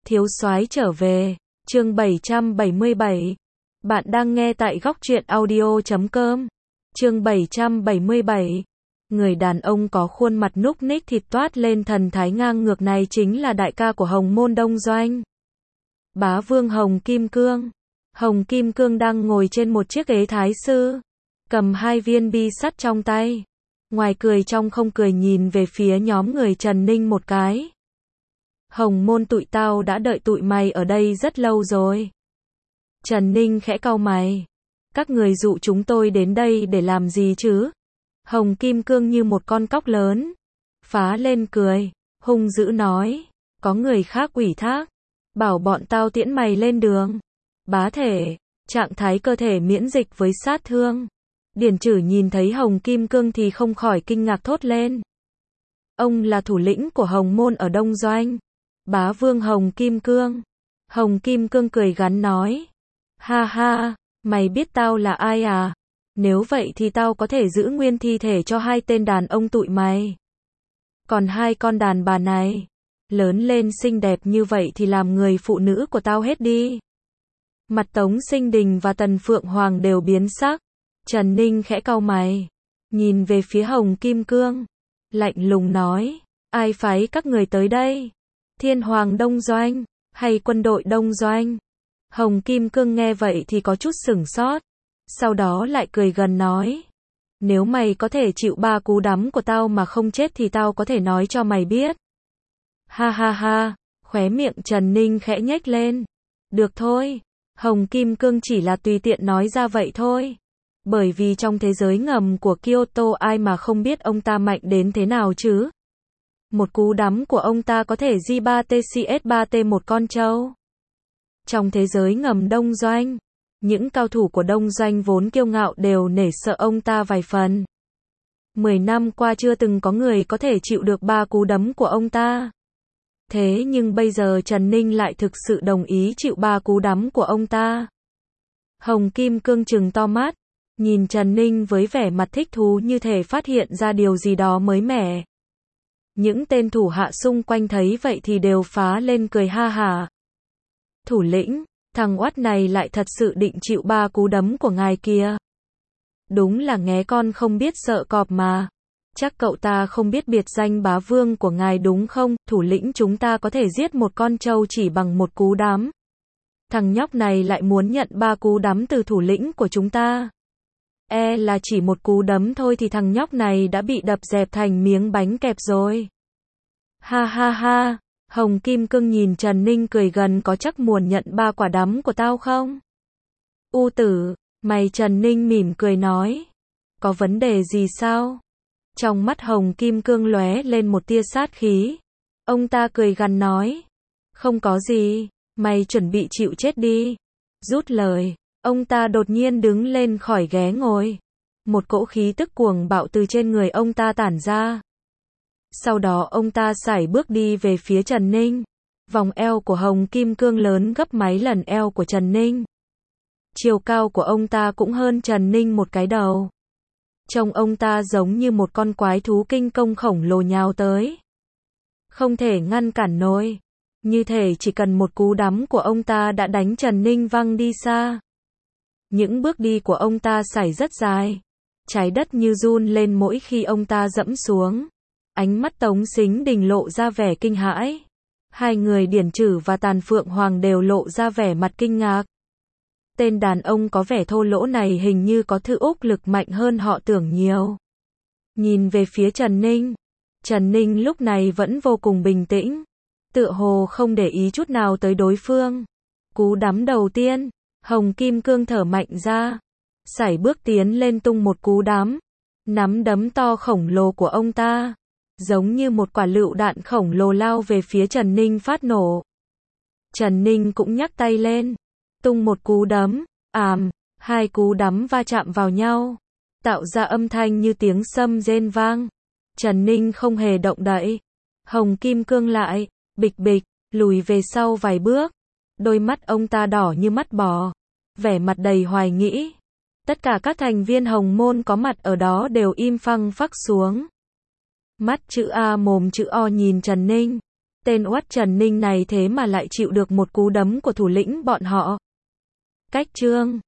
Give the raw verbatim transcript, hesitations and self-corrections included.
Thiếu soái trở về, chương bảy trăm bảy mươi bảy. Bạn đang nghe tại góc truyện audio chấm com. Chương bảy trăm bảy mươi bảy. Người đàn ông có khuôn mặt núc ních thịt toát lên thần thái ngang ngược này chính là đại ca của Hồng Môn Đông Doanh. Bá Vương Hồng Kim Cương. Hồng Kim Cương đang ngồi trên một chiếc ghế thái sư, cầm hai viên bi sắt trong tay. Ngoài cười trong không cười nhìn về phía nhóm người Trần Ninh một cái. Hồng Môn tụi tao đã đợi tụi mày ở đây rất lâu rồi. Trần Ninh khẽ cau mày. Các người dụ chúng tôi đến đây để làm gì chứ? Hồng Kim Cương như một con cóc lớn, phá lên cười, hung dữ nói. Có người khác ủy thác, bảo bọn tao tiễn mày lên đường. Bá thể, trạng thái cơ thể miễn dịch với sát thương. Điển Trử nhìn thấy Hồng Kim Cương thì không khỏi kinh ngạc thốt lên. Ông là thủ lĩnh của Hồng Môn ở Đông Doanh. Bá Vương Hồng Kim Cương. Hồng Kim Cương cười gắn nói. Ha ha, mày biết tao là ai à? Nếu vậy thì tao có thể giữ nguyên thi thể cho hai tên đàn ông tụi mày. Còn hai con đàn bà này, lớn lên xinh đẹp như vậy thì làm người phụ nữ của tao hết đi. Mặt Tống Sinh Đình và Tần Phượng Hoàng đều biến sắc. Trần Ninh khẽ cau mày, nhìn về phía Hồng Kim Cương, lạnh lùng nói. Ai phái các người tới đây? Thiên Hoàng Đông Doanh, hay quân đội Đông Doanh? Hồng Kim Cương nghe vậy thì có chút sửng sốt, sau đó lại cười gần nói. Nếu mày có thể chịu ba cú đấm của tao mà không chết thì tao có thể nói cho mày biết. Ha ha ha, khóe miệng Trần Ninh khẽ nhếch lên. Được thôi, Hồng Kim Cương chỉ là tùy tiện nói ra vậy thôi. Bởi vì trong thế giới ngầm của Kyoto ai mà không biết ông ta mạnh đến thế nào chứ? Một cú đấm của ông ta có thể giết ba T C S ba T một con trâu. Trong thế giới ngầm Đông Doanh, những cao thủ của Đông Doanh vốn kiêu ngạo đều nể sợ ông ta vài phần. Mười năm qua chưa từng có người có thể chịu được ba cú đấm của ông ta. Thế nhưng bây giờ Trần Ninh lại thực sự đồng ý chịu ba cú đấm của ông ta. Hồng Kim Cương trừng to mắt, nhìn Trần Ninh với vẻ mặt thích thú như thể phát hiện ra điều gì đó mới mẻ. Những tên thủ hạ xung quanh thấy vậy thì đều phá lên cười ha hả. Thủ lĩnh, thằng oắt này lại thật sự định chịu ba cú đấm của ngài kia. Đúng là nghé con không biết sợ cọp mà. Chắc cậu ta không biết biệt danh bá vương của ngài đúng không? Thủ lĩnh chúng ta có thể giết một con trâu chỉ bằng một cú đấm. Thằng nhóc này lại muốn nhận ba cú đấm từ thủ lĩnh của chúng ta. E là chỉ một cú đấm thôi thì thằng nhóc này đã bị đập dẹp thành miếng bánh kẹp rồi. Ha ha ha, Hồng Kim Cương nhìn Trần Ninh cười gần. Có chắc muốn nhận ba quả đấm của tao không? U tử, mày. Trần Ninh mỉm cười nói. Có vấn đề gì sao? Trong mắt Hồng Kim Cương lóe lên một tia sát khí. Ông ta cười gằn nói. Không có gì, mày chuẩn bị chịu chết đi. Rút lời, ông ta đột nhiên đứng lên khỏi ghế ngồi. Một cỗ khí tức cuồng bạo từ trên người ông ta tản ra. Sau đó ông ta sải bước đi về phía Trần Ninh. Vòng eo của Hồng Kim Cương lớn gấp mấy lần eo của Trần Ninh. Chiều cao của ông ta cũng hơn Trần Ninh một cái đầu. Trông ông ta giống như một con quái thú kinh công khổng lồ nhào tới. Không thể ngăn cản nổi. Như thể chỉ cần một cú đấm của ông ta đã đánh Trần Ninh văng đi xa. Những bước đi của ông ta sải rất dài. Trái đất như run lên mỗi khi ông ta dẫm xuống. Ánh mắt Tống Sinh Đình lộ ra vẻ kinh hãi. Hai người Điển Trử và Tàn Phượng Hoàng đều lộ ra vẻ mặt kinh ngạc. Tên đàn ông có vẻ thô lỗ này hình như có thứ úc lực mạnh hơn họ tưởng nhiều. Nhìn về phía Trần Ninh. Trần Ninh lúc này vẫn vô cùng bình tĩnh. Tựa hồ không để ý chút nào tới đối phương. Cú đấm đầu tiên, Hồng Kim Cương thở mạnh ra. Sải bước tiến lên tung một cú đấm. Nắm đấm to khổng lồ của ông ta, giống như một quả lựu đạn khổng lồ lao về phía Trần Ninh phát nổ. Trần Ninh cũng nhắc tay lên, tung một cú đấm, àm, hai cú đấm va chạm vào nhau, tạo ra âm thanh như tiếng sấm rền vang. Trần Ninh không hề động đậy. Hồng Kim Cương lại, bịch bịch, lùi về sau vài bước. Đôi mắt ông ta đỏ như mắt bò, vẻ mặt đầy hoài nghĩ. Tất cả các thành viên Hồng Môn có mặt ở đó đều im phăng phắc xuống. Mắt chữ A mồm chữ O nhìn Trần Ninh. tên oắt Trần Ninh này thế mà lại chịu được một cú đấm của thủ lĩnh bọn họ. Cách chương